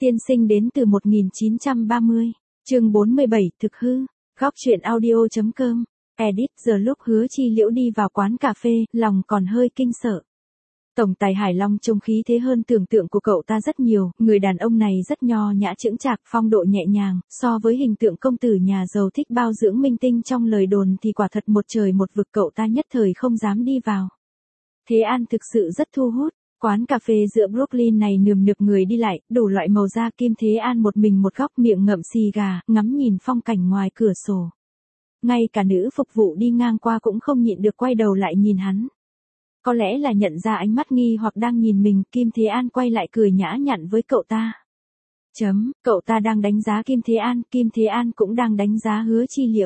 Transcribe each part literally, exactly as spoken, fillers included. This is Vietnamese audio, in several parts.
Tiên sinh đến từ một nghìn chín trăm ba mươi. Chương bốn mươi bảy, thực hư. Góc truyện audio.com. Edit. Giờ lúc Hứa Chi Liễu đi vào quán cà phê, lòng còn hơi kinh sợ. Tổng tài Hải Long trông khí thế hơn tưởng tượng của cậu ta rất nhiều, người đàn ông này rất nho nhã chững chạc, phong độ nhẹ nhàng, so với hình tượng công tử nhà giàu thích bao dưỡng minh tinh trong lời đồn thì quả thật một trời một vực, cậu ta nhất thời không dám đi vào. Thế An thực sự rất thu hút. Quán cà phê giữa Brooklyn này nườm nượp người đi lại, đủ loại màu da. Kim Thế An một mình một góc, miệng ngậm xì gà, ngắm nhìn phong cảnh ngoài cửa sổ. Ngay cả nữ phục vụ đi ngang qua cũng không nhịn được quay đầu lại nhìn hắn. Có lẽ là nhận ra ánh mắt nghi hoặc đang nhìn mình, Kim Thế An quay lại cười nhã nhặn với cậu ta. Chấm, cậu ta đang đánh giá Kim Thế An, Kim Thế An cũng đang đánh giá Hứa Chi Liễu.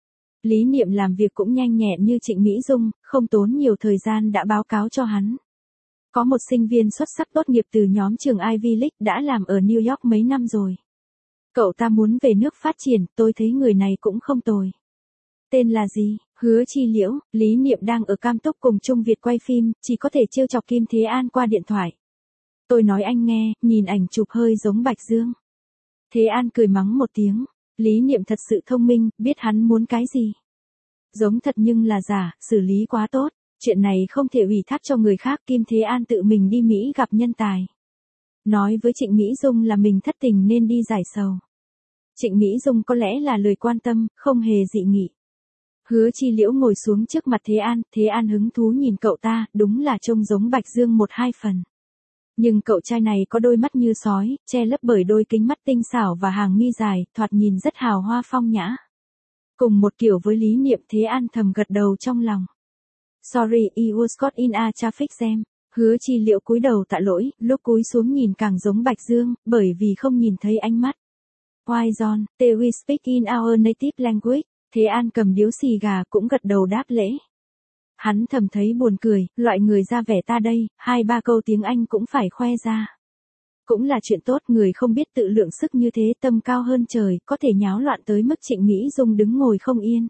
Lý Niệm làm việc cũng nhanh nhẹn như Trịnh Mỹ Dung, không tốn nhiều thời gian đã báo cáo cho hắn. Có một sinh viên xuất sắc tốt nghiệp từ nhóm trường Ivy League đã làm ở New York mấy năm rồi. Cậu ta muốn về nước phát triển, tôi thấy người này cũng không tồi. Tên là gì? Hứa Chi Liễu. Lý Niệm đang ở Cam Túc cùng Trung Việt quay phim, chỉ có thể trêu chọc Kim Thế An qua điện thoại. Tôi nói anh nghe, nhìn ảnh chụp hơi giống Bạch Dương. Thế An cười mắng một tiếng. Lý Niệm thật sự thông minh, biết hắn muốn cái gì. Giống thật nhưng là giả, xử lý quá tốt. Chuyện này không thể ủy thác cho người khác, Kim Thế An tự mình đi Mỹ gặp nhân tài. Nói với Trịnh Mỹ Dung là mình thất tình nên đi giải sầu. Trịnh Mỹ Dung có lẽ là lời quan tâm, không hề dị nghị. Hứa Chi Liễu ngồi xuống trước mặt Thế An, Thế An hứng thú nhìn cậu ta, đúng là trông giống Bạch Dương một hai phần. Nhưng cậu trai này có đôi mắt như sói, che lấp bởi đôi kính mắt tinh xảo và hàng mi dài, thoạt nhìn rất hào hoa phong nhã. Cùng một kiểu với Lý Niệm, Thế An thầm gật đầu trong lòng. Sorry, I was caught in a traffic jam. Hứa Chi Liễu cúi đầu tạ lỗi, lúc cúi xuống nhìn càng giống Bạch Dương, bởi vì không nhìn thấy ánh mắt. Why John, they we speak in our native language. Thế An cầm điếu xì gà cũng gật đầu đáp lễ. Hắn thầm thấy buồn cười, loại người ra vẻ ta đây, hai ba câu tiếng Anh cũng phải khoe ra. Cũng là chuyện tốt, người không biết tự lượng sức như thế tâm cao hơn trời, có thể nháo loạn tới mức Trịnh Mỹ Dung đứng ngồi không yên.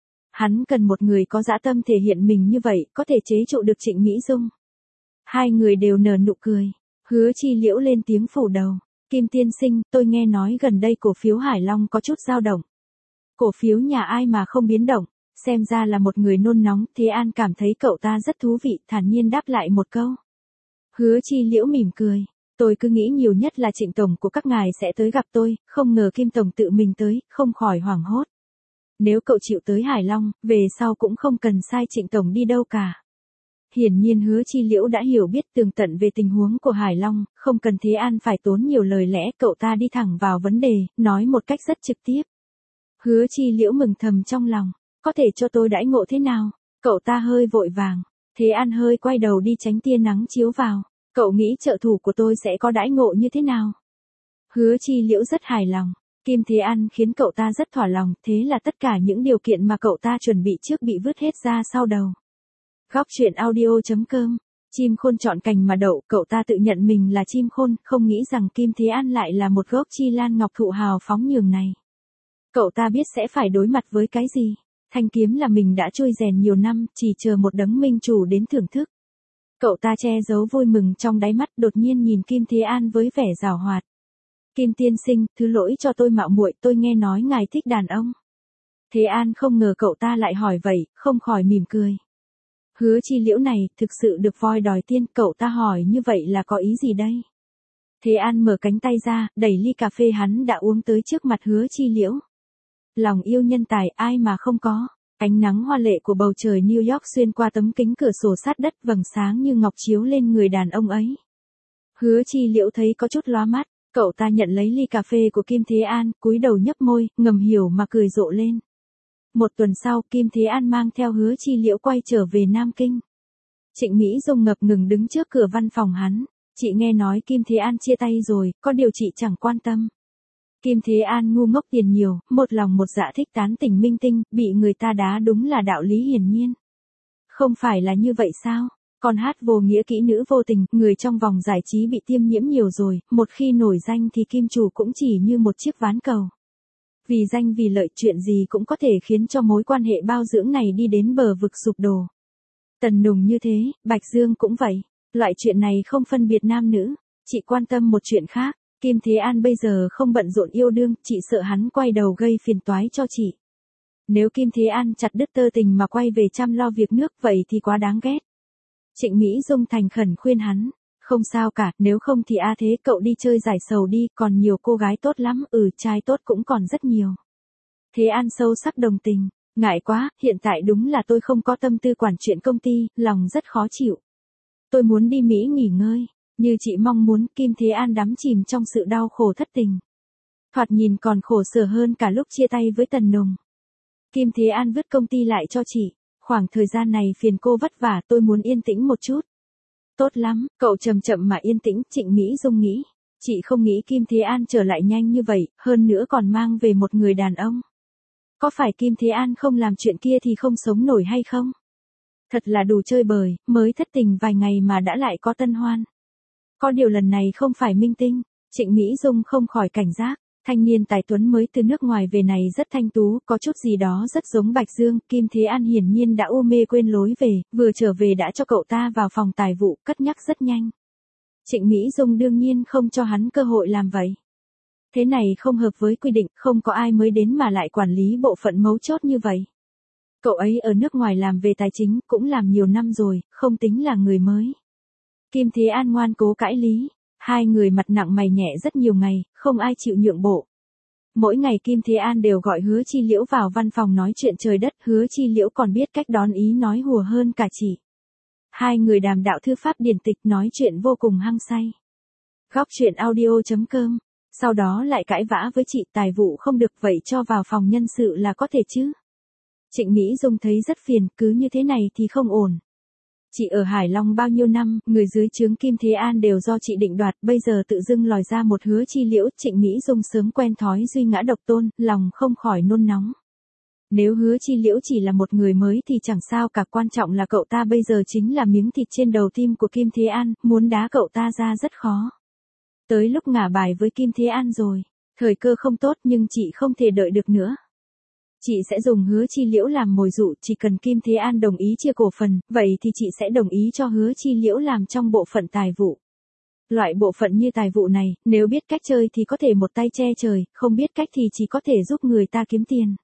Hắn cần một người có dã tâm thể hiện mình như vậy, có thể chế trụ được Trịnh Mỹ Dung. Hai người đều nở nụ cười. Hứa Chi Liễu lên tiếng phủ đầu. Kim tiên sinh, tôi nghe nói gần đây cổ phiếu Hải Long có chút dao động. Cổ phiếu nhà ai mà không biến động, xem ra là một người nôn nóng. Thế An cảm thấy cậu ta rất thú vị, thản nhiên đáp lại một câu. Hứa Chi Liễu mỉm cười. Tôi cứ nghĩ nhiều nhất là Trịnh tổng của các ngài sẽ tới gặp tôi, không ngờ Kim tổng tự mình tới, không khỏi hoảng hốt. Nếu cậu chịu tới Hải Long, về sau cũng không cần sai Trịnh tổng đi đâu cả. Hiển nhiên Hứa Chi Liễu đã hiểu biết tường tận về tình huống của Hải Long, không cần Thế An phải tốn nhiều lời lẽ, cậu ta đi thẳng vào vấn đề, nói một cách rất trực tiếp. Hứa Chi Liễu mừng thầm trong lòng, có thể cho tôi đãi ngộ thế nào? Cậu ta hơi vội vàng. Thế An hơi quay đầu đi tránh tia nắng chiếu vào. Cậu nghĩ trợ thủ của tôi sẽ có đãi ngộ như thế nào? Hứa Chi Liễu rất hài lòng. Kim Thế An khiến cậu ta rất thỏa lòng, thế là tất cả những điều kiện mà cậu ta chuẩn bị trước bị vứt hết ra sau đầu. Góc truyện audio.com. Chim khôn chọn cành mà đậu, cậu ta tự nhận mình là chim khôn, không nghĩ rằng Kim Thế An lại là một gốc chi lan ngọc thụ hào phóng nhường này. Cậu ta biết sẽ phải đối mặt với cái gì. Thanh kiếm là mình đã trôi rèn nhiều năm, chỉ chờ một đấng minh chủ đến thưởng thức. Cậu ta che giấu vui mừng trong đáy mắt, đột nhiên nhìn Kim Thế An với vẻ giảo hoạt. Kim tiên sinh, thứ lỗi cho tôi mạo muội, tôi nghe nói ngài thích đàn ông. Thế An không ngờ cậu ta lại hỏi vậy, không khỏi mỉm cười. Hứa Chi Liễu này, thực sự được voi đòi tiên, cậu ta hỏi như vậy là có ý gì đây? Thế An mở cánh tay ra, đẩy ly cà phê hắn đã uống tới trước mặt Hứa Chi Liễu. Lòng yêu nhân tài, ai mà không có. Ánh nắng hoa lệ của bầu trời New York xuyên qua tấm kính cửa sổ sát đất, vầng sáng như ngọc chiếu lên người đàn ông ấy. Hứa Chi Liễu thấy có chút lóa mắt, cậu ta nhận lấy ly cà phê của Kim Thế An, cúi đầu nhấp môi, ngầm hiểu mà cười rộ lên. Một tuần sau, Kim Thế An mang theo Hứa Chi Liễu quay trở về Nam Kinh. Trịnh Mỹ Dung ngập ngừng đứng trước cửa văn phòng hắn. Chị nghe nói Kim Thế An chia tay rồi, có điều chị chẳng quan tâm. Kim Thế An ngu ngốc tiền nhiều, một lòng một dạ thích tán tỉnh minh tinh, bị người ta đá đúng là đạo lý hiển nhiên. Không phải là như vậy sao? Còn hát vô nghĩa kỹ nữ vô tình, người trong vòng giải trí bị tiêm nhiễm nhiều rồi, một khi nổi danh thì kim chủ cũng chỉ như một chiếc ván cầu. Vì danh vì lợi, chuyện gì cũng có thể khiến cho mối quan hệ bao dưỡng này đi đến bờ vực sụp đổ. Tần Nùng như thế, Bạch Dương cũng vậy. Loại chuyện này không phân biệt nam nữ. Chị quan tâm một chuyện khác. Kim Thế An bây giờ không bận rộn yêu đương, chị sợ hắn quay đầu gây phiền toái cho chị. Nếu Kim Thế An chặt đứt tơ tình mà quay về chăm lo việc nước vậy thì quá đáng ghét. Trịnh Mỹ Dung thành khẩn khuyên hắn, không sao cả, nếu không thì a thế cậu đi chơi giải sầu đi, còn nhiều cô gái tốt lắm, ừ trai tốt cũng còn rất nhiều. Thế An sâu sắc đồng tình, ngại quá, hiện tại đúng là tôi không có tâm tư quản chuyện công ty, lòng rất khó chịu. Tôi muốn đi Mỹ nghỉ ngơi, như chị mong muốn. Kim Thế An đắm chìm trong sự đau khổ thất tình. Thoạt nhìn còn khổ sở hơn cả lúc chia tay với Tần Nùng. Kim Thế An vứt công ty lại cho chị, khoảng thời gian này phiền cô vất vả, tôi muốn yên tĩnh một chút. Tốt lắm, cậu chậm chậm mà yên tĩnh, Trịnh Mỹ Dung nghĩ. Chị không nghĩ Kim Thế An trở lại nhanh như vậy, hơn nữa còn mang về một người đàn ông. Có phải Kim Thế An không làm chuyện kia thì không sống nổi hay không? Thật là đủ chơi bời, mới thất tình vài ngày mà đã lại có tân hoan. Có điều lần này không phải minh tinh, Trịnh Mỹ Dung không khỏi cảnh giác. Thanh niên tài tuấn mới từ nước ngoài về này rất thanh tú, có chút gì đó rất giống Bạch Dương. Kim Thế An hiển nhiên đã u mê quên lối về, vừa trở về đã cho cậu ta vào phòng tài vụ, cất nhắc rất nhanh. Trịnh Mỹ Dung đương nhiên không cho hắn cơ hội làm vậy. Thế này không hợp với quy định, không có ai mới đến mà lại quản lý bộ phận mấu chốt như vậy. Cậu ấy ở nước ngoài làm về tài chính, cũng làm nhiều năm rồi, không tính là người mới. Kim Thế An ngoan cố cãi lý. Hai người mặt nặng mày nhẹ rất nhiều ngày, không ai chịu nhượng bộ. Mỗi ngày Kim Thế An đều gọi Hứa Chi Liễu vào văn phòng nói chuyện trời đất, Hứa Chi Liễu còn biết cách đón ý nói hùa hơn cả chị. Hai người đàm đạo thư pháp điển tịch nói chuyện vô cùng hăng say. Góc truyện audio chấm com, sau đó lại cãi vã với chị, tài vụ không được vậy cho vào phòng nhân sự là có thể chứ. Trịnh Mỹ Dung thấy rất phiền, cứ như thế này thì không ổn. Chị ở Hải Long bao nhiêu năm, người dưới trướng Kim Thế An đều do chị định đoạt, bây giờ tự dưng lòi ra một Hứa Chi Liễu. Trịnh Mỹ Dung sớm quen thói duy ngã độc tôn, lòng không khỏi nôn nóng. Nếu Hứa Chi Liễu chỉ là một người mới thì chẳng sao cả, quan trọng là cậu ta bây giờ chính là miếng thịt trên đầu tim của Kim Thế An, muốn đá cậu ta ra rất khó. Tới lúc ngả bài với Kim Thế An rồi, thời cơ không tốt nhưng chị không thể đợi được nữa. Chị sẽ dùng Hứa Chi Liễu làm mồi dụ, chỉ cần Kim Thế An đồng ý chia cổ phần, vậy thì chị sẽ đồng ý cho Hứa Chi Liễu làm trong bộ phận tài vụ. Loại bộ phận như tài vụ này, nếu biết cách chơi thì có thể một tay che trời, không biết cách thì chỉ có thể giúp người ta kiếm tiền.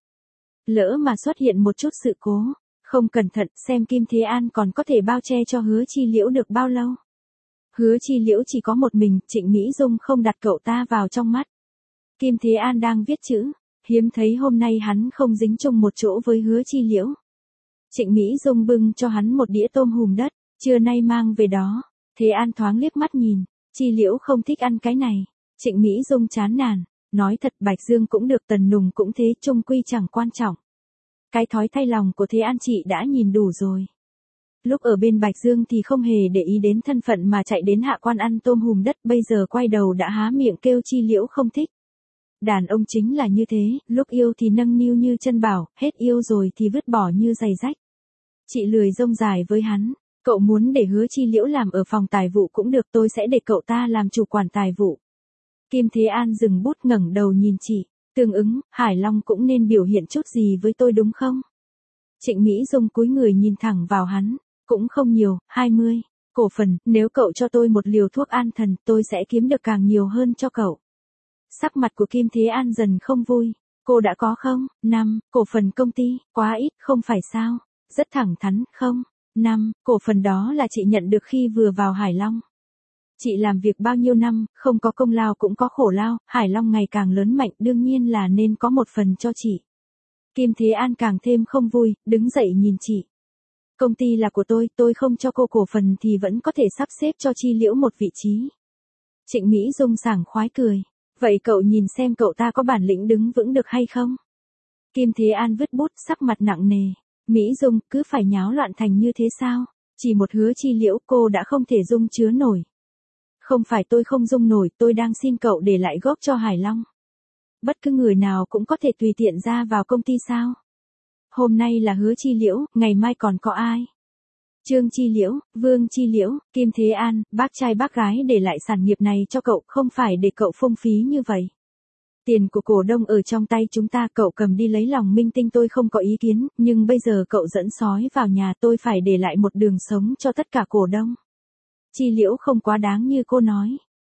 Lỡ mà xuất hiện một chút sự cố, không cẩn thận, xem Kim Thế An còn có thể bao che cho Hứa Chi Liễu được bao lâu. Hứa Chi Liễu chỉ có một mình, Trịnh Mỹ Dung không đặt cậu ta vào trong mắt. Kim Thế An đang viết chữ. Hiếm thấy hôm nay hắn không dính chung một chỗ với Hứa Chi Liễu. Trịnh Mỹ Dung bưng cho hắn một đĩa tôm hùm đất, trưa nay mang về đó. Thế An thoáng liếc mắt nhìn, Chi Liễu không thích ăn cái này. Trịnh Mỹ Dung chán nản, nói thật Bạch Dương cũng được, Tần Nùng cũng thế, chung quy chẳng quan trọng. Cái thói thay lòng của Thế An chị đã nhìn đủ rồi. Lúc ở bên Bạch Dương thì không hề để ý đến thân phận mà chạy đến hạ quan ăn tôm hùm đất, bây giờ quay đầu đã há miệng kêu Chi Liễu không thích. Đàn ông chính là như thế, lúc yêu thì nâng niu như chân bảo, hết yêu rồi thì vứt bỏ như giày rách. Chị lười rông dài với hắn, cậu muốn để Hứa Chi Liễu làm ở phòng tài vụ cũng được, tôi sẽ để cậu ta làm chủ quản tài vụ. Kim Thế An dừng bút ngẩng đầu nhìn chị, tương ứng, Hải Long cũng nên biểu hiện chút gì với tôi đúng không? Trịnh Mỹ Dung cúi người nhìn thẳng vào hắn, cũng không nhiều, hai mươi, cổ phần, nếu cậu cho tôi một liều thuốc an thần, tôi sẽ kiếm được càng nhiều hơn cho cậu. Sắc mặt của Kim Thế An dần không vui, cô đã có không? Năm, cổ phần công ty, quá ít, không phải sao? Rất thẳng thắn, không? Năm, cổ phần đó là chị nhận được khi vừa vào Hải Long. Chị làm việc bao nhiêu năm, không có công lao cũng có khổ lao, Hải Long ngày càng lớn mạnh, đương nhiên là nên có một phần cho chị. Kim Thế An càng thêm không vui, đứng dậy nhìn chị. Công ty là của tôi, tôi không cho cô cổ phần thì vẫn có thể sắp xếp cho Chi Liễu một vị trí. Trịnh Mỹ Dung sảng khoái cười. Vậy cậu nhìn xem cậu ta có bản lĩnh đứng vững được hay không? Kim Thế An vứt bút, sắc mặt nặng nề. Mỹ Dung, cứ phải nháo loạn thành như thế sao? Chỉ một Hứa Chi Liễu cô đã không thể dung chứa nổi. Không phải tôi không dung nổi, tôi đang xin cậu để lại góp cho Hải Long. Bất cứ người nào cũng có thể tùy tiện ra vào công ty sao? Hôm nay là Hứa Chi Liễu, ngày mai còn có ai? Trương Chi Liễu, Vương Chi Liễu, Kim Thế An, bác trai bác gái để lại sản nghiệp này cho cậu, không phải để cậu phung phí như vậy. Tiền của cổ đông ở trong tay chúng ta, cậu cầm đi lấy lòng minh tinh tôi không có ý kiến, nhưng bây giờ cậu dẫn sói vào nhà, tôi phải để lại một đường sống cho tất cả cổ đông. Chi Liễu không quá đáng như cô nói.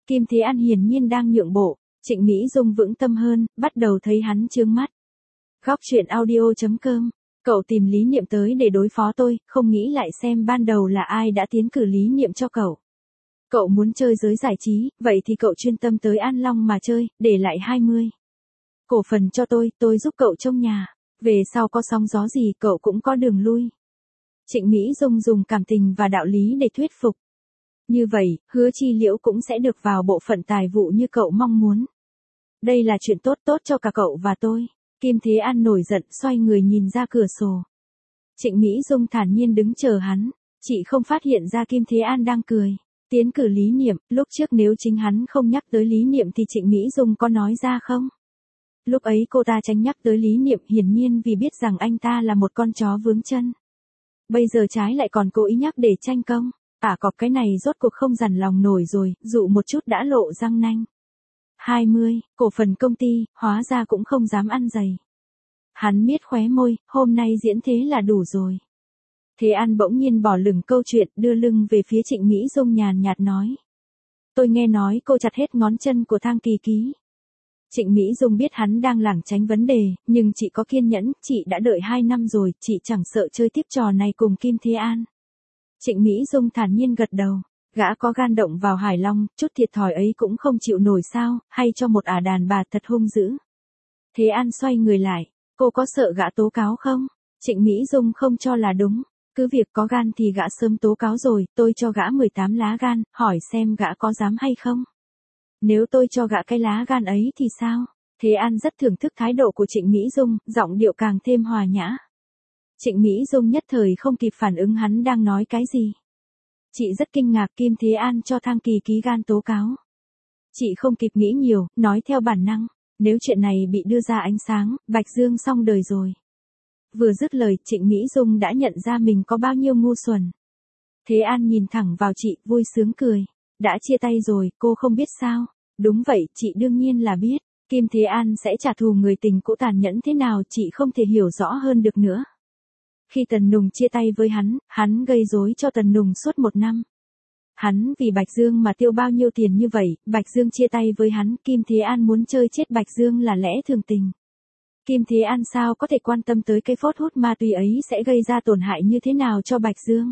Kim Thế An hiển nhiên đang nhượng bộ, Trịnh Mỹ Dung vững tâm hơn, bắt đầu thấy hắn chướng mắt. Góc truyện audio chấm com, cậu tìm Lý Niệm tới để đối phó tôi, không nghĩ lại xem ban đầu là ai đã tiến cử Lý Niệm cho cậu. Cậu muốn chơi giới giải trí, vậy thì cậu chuyên tâm tới An Long mà chơi, để lại hai mươi cổ phần cho tôi, tôi giúp cậu trông nhà. Về sau có sóng gió gì cậu cũng có đường lui. Trịnh Mỹ Dung dùng cảm tình và đạo lý để thuyết phục. Như vậy, Hứa Chi Liễu cũng sẽ được vào bộ phận tài vụ như cậu mong muốn. Đây là chuyện tốt tốt cho cả cậu và tôi. Kim Thế An nổi giận xoay người nhìn ra cửa sổ. Trịnh Mỹ Dung thản nhiên đứng chờ hắn. Chị không phát hiện ra Kim Thế An đang cười. Tiến cử Lý Niệm, lúc trước nếu chính hắn không nhắc tới Lý Niệm thì Trịnh Mỹ Dung có nói ra không? Lúc ấy cô ta tránh nhắc tới Lý Niệm hiển nhiên vì biết rằng anh ta là một con chó vướng chân. Bây giờ trái lại còn cố ý nhắc để tranh công. À cọp cái này rốt cuộc không dằn lòng nổi rồi, dụ một chút đã lộ răng nanh. hai mươi, cổ phần công ty, hóa ra cũng không dám ăn dày. Hắn miết khóe môi, hôm nay diễn thế là đủ rồi. Thế An bỗng nhiên bỏ lửng câu chuyện, đưa lưng về phía Trịnh Mỹ Dung nhàn nhạt nói. Tôi nghe nói cô chặt hết ngón chân của Thang Kỳ Ký. Trịnh Mỹ Dung biết hắn đang lảng tránh vấn đề, nhưng chị có kiên nhẫn, chị đã đợi hai năm rồi, chị chẳng sợ chơi tiếp trò này cùng Kim Thế An. Trịnh Mỹ Dung thản nhiên gật đầu, gã có gan động vào Hải Long, chút thiệt thòi ấy cũng không chịu nổi sao, hay cho một ả đàn bà thật hung dữ. Thế An xoay người lại, cô có sợ gã tố cáo không? Trịnh Mỹ Dung không cho là đúng, cứ việc có gan thì gã sớm tố cáo rồi, tôi cho gã mười tám lá gan, hỏi xem gã có dám hay không? Nếu tôi cho gã cái lá gan ấy thì sao? Thế An rất thưởng thức thái độ của Trịnh Mỹ Dung, giọng điệu càng thêm hòa nhã. Trịnh Mỹ Dung nhất thời không kịp phản ứng hắn đang nói cái gì. Chị rất kinh ngạc Kim Thế An cho Thang Kỳ Ký gan tố cáo. Chị không kịp nghĩ nhiều, nói theo bản năng, nếu chuyện này bị đưa ra ánh sáng, Bạch Dương xong đời rồi. Vừa dứt lời, Trịnh Mỹ Dung đã nhận ra mình có bao nhiêu ngu xuẩn. Thế An nhìn thẳng vào chị, vui sướng cười. Đã chia tay rồi, cô không biết sao? Đúng vậy, chị đương nhiên là biết. Kim Thế An sẽ trả thù người tình cũ tàn nhẫn thế nào chị không thể hiểu rõ hơn được nữa. Khi Tần Nùng chia tay với hắn, hắn gây rối cho Tần Nùng suốt một năm. Hắn vì Bạch Dương mà tiêu bao nhiêu tiền như vậy, Bạch Dương chia tay với hắn, Kim Thế An muốn chơi chết Bạch Dương là lẽ thường tình. Kim Thế An sao có thể quan tâm tới cái phốt hút ma túy ấy sẽ gây ra tổn hại như thế nào cho Bạch Dương.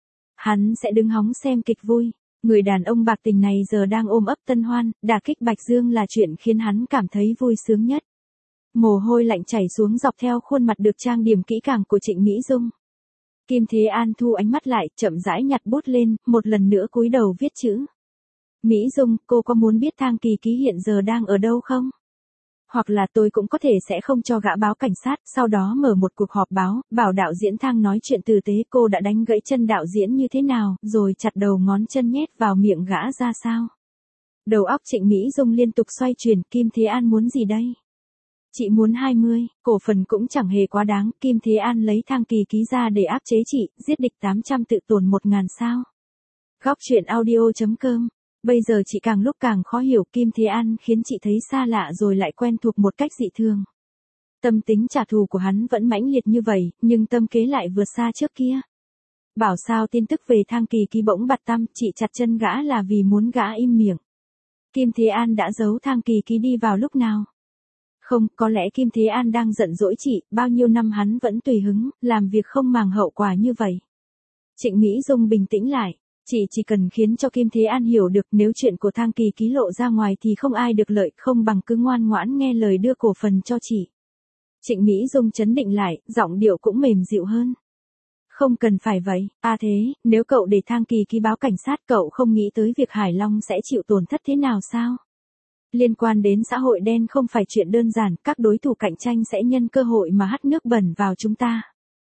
Hắn sẽ đứng hóng xem kịch vui. Người đàn ông bạc tình này giờ đang ôm ấp tân hoan, đả kích Bạch Dương là chuyện khiến hắn cảm thấy vui sướng nhất. Mồ hôi lạnh chảy xuống dọc theo khuôn mặt được trang điểm kỹ càng của Trịnh Mỹ Dung. Kim Thế An thu ánh mắt lại, chậm rãi nhặt bút lên, một lần nữa cúi đầu viết chữ. Mỹ Dung, cô có muốn biết Thang Kỳ Ký hiện giờ đang ở đâu không? Hoặc là tôi cũng có thể sẽ không cho gã báo cảnh sát, sau đó mở một cuộc họp báo, bảo đạo diễn Thang nói chuyện tử tế cô đã đánh gãy chân đạo diễn như thế nào, rồi chặt đầu ngón chân nhét vào miệng gã ra sao. Đầu óc Trịnh Mỹ Dung liên tục xoay chuyển, Kim Thế An muốn gì đây? Chị muốn hai mươi, cổ phần cũng chẳng hề quá đáng, Kim Thế An lấy Thang Kỳ Ký ra để áp chế chị, giết địch tám trăm tự tổn một ngàn sao. Góc truyện audio chấm com. Bây giờ chị càng lúc càng khó hiểu Kim Thế An khiến chị thấy xa lạ rồi lại quen thuộc một cách dị thường. Tâm tính trả thù của hắn vẫn mãnh liệt như vậy, nhưng tâm kế lại vượt xa trước kia. Bảo sao tin tức về Thang Kỳ Ký bỗng bặt tăm, chị chặt chân gã là vì muốn gã im miệng. Kim Thế An đã giấu Thang Kỳ Ký đi vào lúc nào? Không, có lẽ Kim Thế An đang giận dỗi chị, bao nhiêu năm hắn vẫn tùy hứng, làm việc không màng hậu quả như vậy. Trịnh Mỹ Dung bình tĩnh lại. Chị chỉ cần khiến cho Kim Thế An hiểu được nếu chuyện của Thang Kỳ Ký lộ ra ngoài thì không ai được lợi, không bằng cứ ngoan ngoãn nghe lời đưa cổ phần cho chị. Trịnh Mỹ Dung chấn định lại, giọng điệu cũng mềm dịu hơn. Không cần phải vậy, à thế, nếu cậu để Thang Kỳ Ký báo cảnh sát cậu không nghĩ tới việc Hải Long sẽ chịu tổn thất thế nào sao? Liên quan đến xã hội đen không phải chuyện đơn giản, các đối thủ cạnh tranh sẽ nhân cơ hội mà hắt nước bẩn vào chúng ta.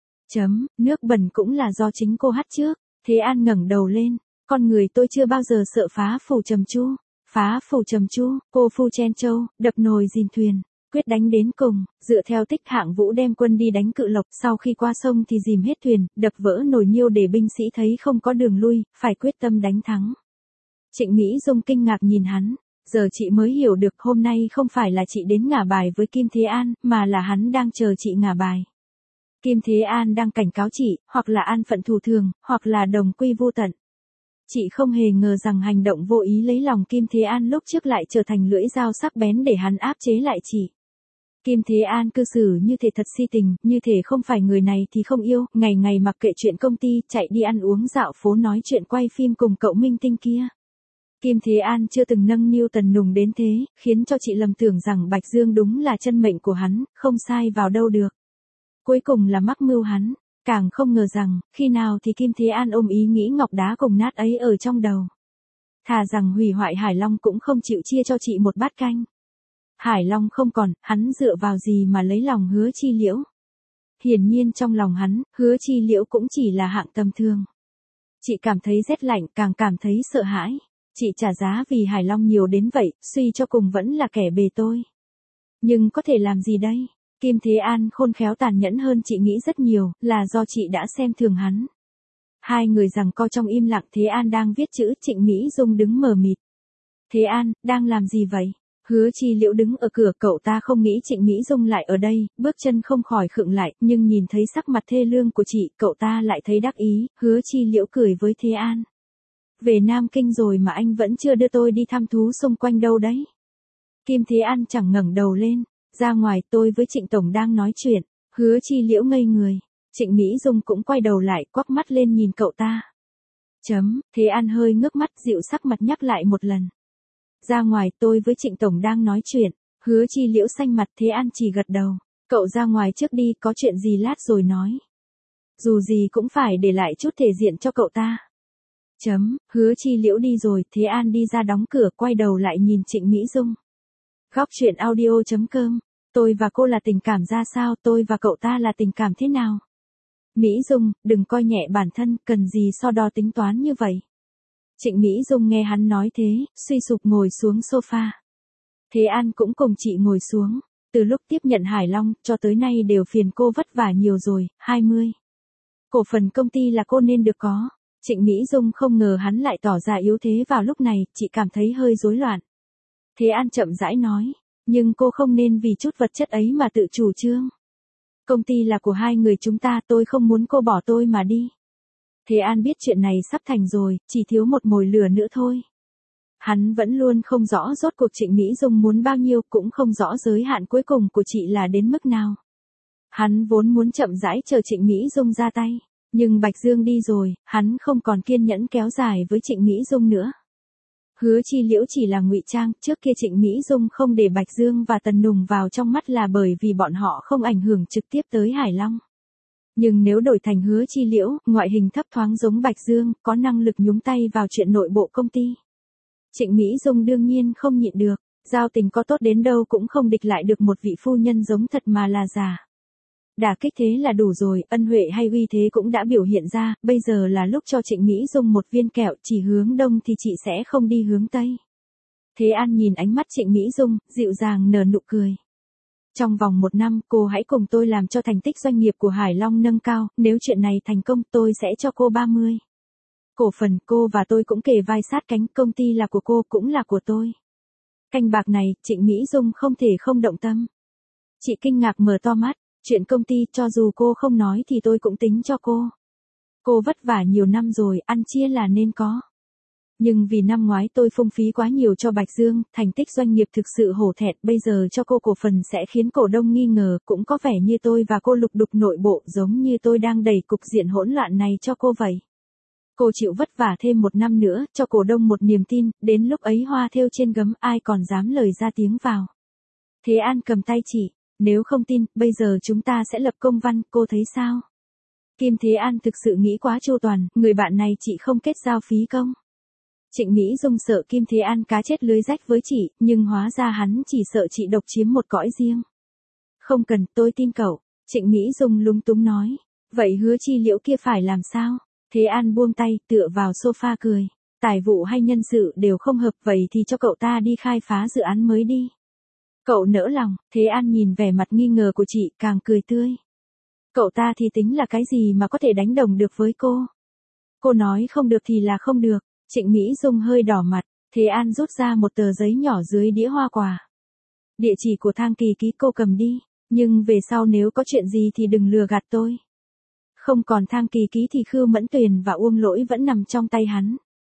Chấm, nước bẩn cũng là do chính cô hắt trước. Thế An ngẩng đầu lên, con người tôi chưa bao giờ sợ phá phủ trầm chu, phá phủ trầm chu, cô phu chen châu, đập nồi dìm thuyền, quyết đánh đến cùng, dựa theo tích Hạng Vũ đem quân đi đánh Cự Lộc, sau khi qua sông thì dìm hết thuyền, đập vỡ nồi niêu để binh sĩ thấy không có đường lui, phải quyết tâm đánh thắng. Trịnh Mỹ Dung kinh ngạc nhìn hắn, giờ chị mới hiểu được hôm nay không phải là chị đến ngả bài với Kim Thế An, mà là hắn đang chờ chị ngả bài. Kim Thế An đang cảnh cáo chị, hoặc là an phận thủ thường, hoặc là đồng quy vô tận. Chị không hề ngờ rằng hành động vô ý lấy lòng Kim Thế An lúc trước lại trở thành lưỡi dao sắc bén để hắn áp chế lại chị. Kim Thế An cư xử như thể thật si tình, như thể không phải người này thì không yêu, ngày ngày mặc kệ chuyện công ty, chạy đi ăn uống dạo phố nói chuyện quay phim cùng cậu minh tinh kia. Kim Thế An chưa từng nâng niu Tần Nùng đến thế, khiến cho chị lầm tưởng rằng Bạch Dương đúng là chân mệnh của hắn, không sai vào đâu được. Cuối cùng là mắc mưu hắn, càng không ngờ rằng, khi nào thì Kim Thế An ôm ý nghĩ ngọc đá cùng nát ấy ở trong đầu. Thà rằng hủy hoại Hải Long cũng không chịu chia cho chị một bát canh. Hải Long không còn, hắn dựa vào gì mà lấy lòng Hứa Chi Liễu. Hiển nhiên trong lòng hắn, Hứa Chi Liễu cũng chỉ là hạng tầm thường. Chị cảm thấy rét lạnh, càng cảm thấy sợ hãi. Chị trả giá vì Hải Long nhiều đến vậy, suy cho cùng vẫn là kẻ bề tôi. Nhưng có thể làm gì đây? Kim Thế An khôn khéo tàn nhẫn hơn chị nghĩ rất nhiều, là do chị đã xem thường hắn. Hai người giằng co trong im lặng. Thế An đang viết chữ, Trịnh Mỹ Dung đứng mờ mịt. Thế An, đang làm gì vậy? Hứa Chi Liễu đứng ở cửa, cậu ta không nghĩ Trịnh Mỹ Dung lại ở đây, bước chân không khỏi khựng lại, nhưng nhìn thấy sắc mặt thê lương của chị, cậu ta lại thấy đắc ý. Hứa Chi Liễu cười với Thế An. Về Nam Kinh rồi mà anh vẫn chưa đưa tôi đi thăm thú xung quanh đâu đấy. Kim Thế An chẳng ngẩng đầu lên. Ra ngoài, tôi với Trịnh Tổng đang nói chuyện. Hứa Chi Liễu ngây người. Trịnh Mỹ Dung cũng quay đầu lại, quắc mắt lên nhìn cậu ta. Chấm, Thế An hơi ngước mắt, dịu sắc mặt nhắc lại một lần. Ra ngoài, tôi với Trịnh Tổng đang nói chuyện. Hứa Chi Liễu xanh mặt. Thế An chỉ gật đầu. Cậu ra ngoài trước đi, có chuyện gì lát rồi nói. Dù gì cũng phải để lại chút thể diện cho cậu ta. Chấm, Hứa Chi Liễu đi rồi. Thế An đi ra đóng cửa, quay đầu lại nhìn Trịnh Mỹ Dung. Góc truyện audio chấm com. Tôi và cô là tình cảm ra sao, tôi và cậu ta là tình cảm thế nào? Mỹ Dung, đừng coi nhẹ bản thân, cần gì so đo tính toán như vậy. Trịnh Mỹ Dung nghe hắn nói thế, suy sụp ngồi xuống sofa. Thế An cũng cùng chị ngồi xuống. Từ lúc tiếp nhận Hải Long, cho tới nay đều phiền cô vất vả nhiều rồi. hai mươi. Cổ phần công ty là cô nên được có. Trịnh Mỹ Dung không ngờ hắn lại tỏ ra yếu thế vào lúc này, chị cảm thấy hơi rối loạn. Thế An chậm rãi nói, nhưng cô không nên vì chút vật chất ấy mà tự chủ trương. Công ty là của hai người chúng ta, tôi không muốn cô bỏ tôi mà đi. Thế An biết chuyện này sắp thành rồi, chỉ thiếu một mồi lửa nữa thôi. Hắn vẫn luôn không rõ rốt cuộc Trịnh Mỹ Dung muốn bao nhiêu, cũng không rõ giới hạn cuối cùng của chị là đến mức nào. Hắn vốn muốn chậm rãi chờ Trịnh Mỹ Dung ra tay, nhưng Bạch Dương đi rồi, hắn không còn kiên nhẫn kéo dài với Trịnh Mỹ Dung nữa. Hứa Chi Liễu chỉ là ngụy trang, trước kia Trịnh Mỹ Dung không để Bạch Dương và Tần Nùng vào trong mắt là bởi vì bọn họ không ảnh hưởng trực tiếp tới Hải Long. Nhưng nếu đổi thành Hứa Chi Liễu, ngoại hình thấp thoáng giống Bạch Dương, có năng lực nhúng tay vào chuyện nội bộ công ty. Trịnh Mỹ Dung đương nhiên không nhịn được, giao tình có tốt đến đâu cũng không địch lại được một vị phu nhân giống thật mà là giả. Đả kích thế là đủ rồi, ân huệ hay uy thế cũng đã biểu hiện ra, bây giờ là lúc cho Trịnh Mỹ Dung một viên kẹo, chỉ hướng đông thì chị sẽ không đi hướng tây. Thế An nhìn ánh mắt Trịnh Mỹ Dung, dịu dàng nở nụ cười. Trong vòng một năm, cô hãy cùng tôi làm cho thành tích doanh nghiệp của Hải Long nâng cao, nếu chuyện này thành công tôi sẽ cho cô ba mươi. Cổ phần, cô và tôi cũng kề vai sát cánh, công ty là của cô cũng là của tôi. Canh bạc này, Trịnh Mỹ Dung không thể không động tâm. Chị kinh ngạc mở to mắt. Chuyện công ty, cho dù cô không nói thì tôi cũng tính cho cô. Cô vất vả nhiều năm rồi, ăn chia là nên có. Nhưng vì năm ngoái tôi phung phí quá nhiều cho Bạch Dương, thành tích doanh nghiệp thực sự hổ thẹn, bây giờ cho cô cổ phần sẽ khiến cổ đông nghi ngờ, cũng có vẻ như tôi và cô lục đục nội bộ, giống như tôi đang đẩy cục diện hỗn loạn này cho cô vậy. Cô chịu vất vả thêm một năm nữa, cho cổ đông một niềm tin, đến lúc ấy hoa thêu trên gấm ai còn dám lời ra tiếng vào. Thế An cầm tay chị. Nếu không tin, bây giờ chúng ta sẽ lập công văn, cô thấy sao? Kim Thế An thực sự nghĩ quá chu toàn, người bạn này chị không kết giao phí công. Trịnh Mỹ Dung sợ Kim Thế An cá chết lưới rách với chị, nhưng hóa ra hắn chỉ sợ chị độc chiếm một cõi riêng. Không cần, tôi tin cậu. Trịnh Mỹ Dung lúng túng nói. Vậy Hứa Chi Liễu kia phải làm sao? Thế An buông tay, tựa vào sofa cười. Tài vụ hay nhân sự đều không hợp, vậy thì cho cậu ta đi khai phá dự án mới đi. Cậu nỡ lòng. Thế An nhìn vẻ mặt nghi ngờ của chị, càng cười tươi. Cậu ta thì tính là cái gì mà có thể đánh đồng được với cô? Cô nói không được thì là không được. Trịnh Mỹ Dung hơi đỏ mặt. Thế An rút ra một tờ giấy nhỏ dưới đĩa hoa quả. Địa chỉ của Thang Kỳ Ký cô cầm đi. Nhưng về sau nếu có chuyện gì thì đừng lừa gạt tôi. Không còn Thang Kỳ Ký thì Khư Mẫn Tuyền và Uông Lỗi vẫn nằm trong tay hắn.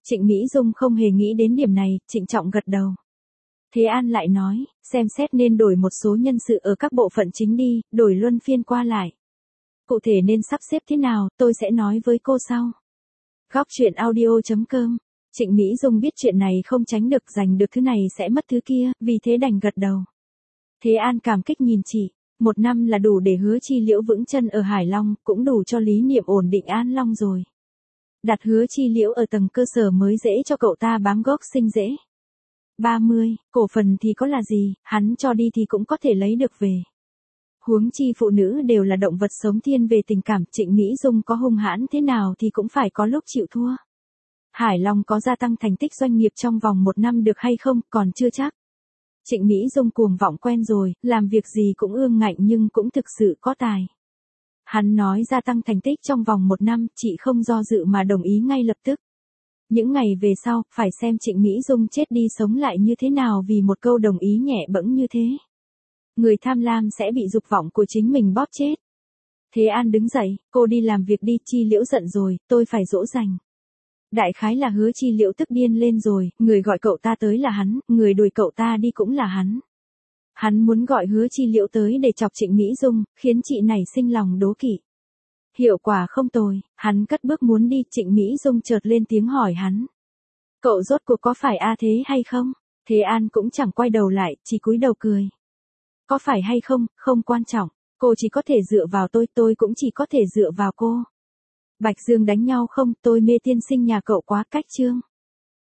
Trịnh Mỹ Dung không hề nghĩ đến điểm này, trịnh trọng gật đầu. Thế An lại nói, xem xét nên đổi một số nhân sự ở các bộ phận chính đi, đổi luân phiên qua lại. Cụ thể nên sắp xếp thế nào, tôi sẽ nói với cô sau. Góc chuyện audio chấm com. Trịnh Mỹ Dung biết chuyện này không tránh được, giành được thứ này sẽ mất thứ kia, vì thế đành gật đầu. Thế An cảm kích nhìn chị, một năm là đủ để Hứa Chi Liễu vững chân ở Hải Long, cũng đủ cho Lý Niệm ổn định An Long rồi. Đặt Hứa Chi Liễu ở tầng cơ sở mới dễ cho cậu ta bám gốc sinh dễ. ba mươi, cổ phần thì có là gì, hắn cho đi thì cũng có thể lấy được về. Huống chi phụ nữ đều là động vật sống thiên về tình cảm, Trịnh Mỹ Dung có hung hãn thế nào thì cũng phải có lúc chịu thua. Hải Long có gia tăng thành tích doanh nghiệp trong vòng một năm được hay không, còn chưa chắc. Trịnh Mỹ Dung cuồng vọng quen rồi, làm việc gì cũng ương ngạnh nhưng cũng thực sự có tài. Hắn nói gia tăng thành tích trong vòng một năm, chị không do dự mà đồng ý ngay lập tức. Những ngày về sau, phải xem Trịnh Mỹ Dung chết đi sống lại như thế nào vì một câu đồng ý nhẹ bẫng như thế. Người tham lam sẽ bị dục vọng của chính mình bóp chết. Thế An đứng dậy, cô đi làm việc đi, Chi Liễu giận rồi, tôi phải dỗ dành. Đại khái là Hứa Chi Liễu tức điên lên rồi, người gọi cậu ta tới là hắn, người đuổi cậu ta đi cũng là hắn. Hắn muốn gọi Hứa Chi Liễu tới để chọc Trịnh Mỹ Dung, khiến chị này sinh lòng đố kỵ. Hiệu quả không tồi, hắn cất bước muốn đi, Trịnh Mỹ Dung chợt lên tiếng hỏi hắn. Cậu rốt cuộc có phải A Thế hay không? Thế An cũng chẳng quay đầu lại, chỉ cúi đầu cười. Có phải hay không, không quan trọng, cô chỉ có thể dựa vào tôi, tôi cũng chỉ có thể dựa vào cô. Bạch Dương đánh nhau không, tôi mê tiên sinh nhà cậu quá cách chương.